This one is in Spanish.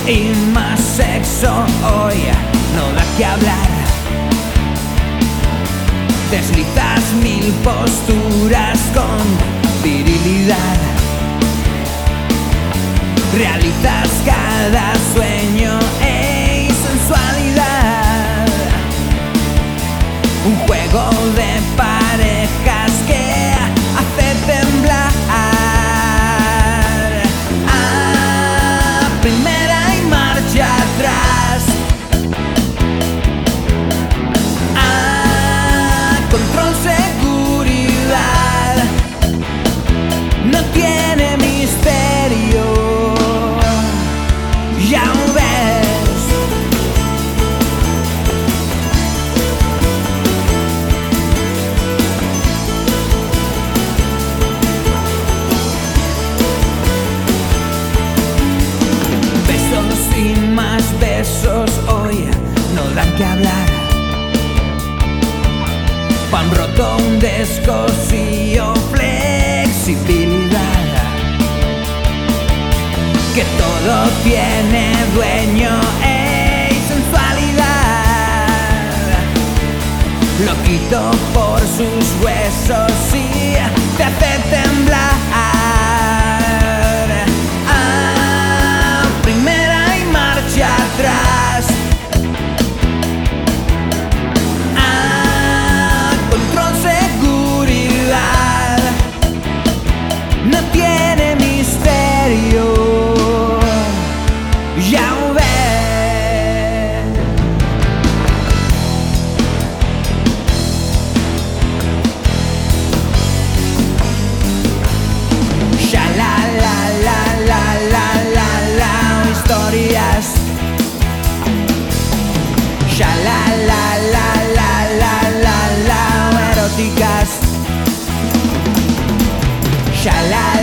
y más sexo hoy no da que hablar. Deslizas mil posturas con virilidad. Realizas cada sueño y sensualidad. Un juego de parejas que hace temblar. A primera y marcha atrás. A control seguridad. No tiene misterio. Ya ves. Besos y más besos hoy no dan que hablar. Pan roto, un descosillo, flexibilidad. Que todo tiene dueño y sensualidad. Lo quito por sus huesos y te hace temblar. A primera y marcha atrás. A control seguridad. No tiene misterio. Ya ves. Sha la la la la la la la historias. Sha la la la la la la la eróticas. Sha la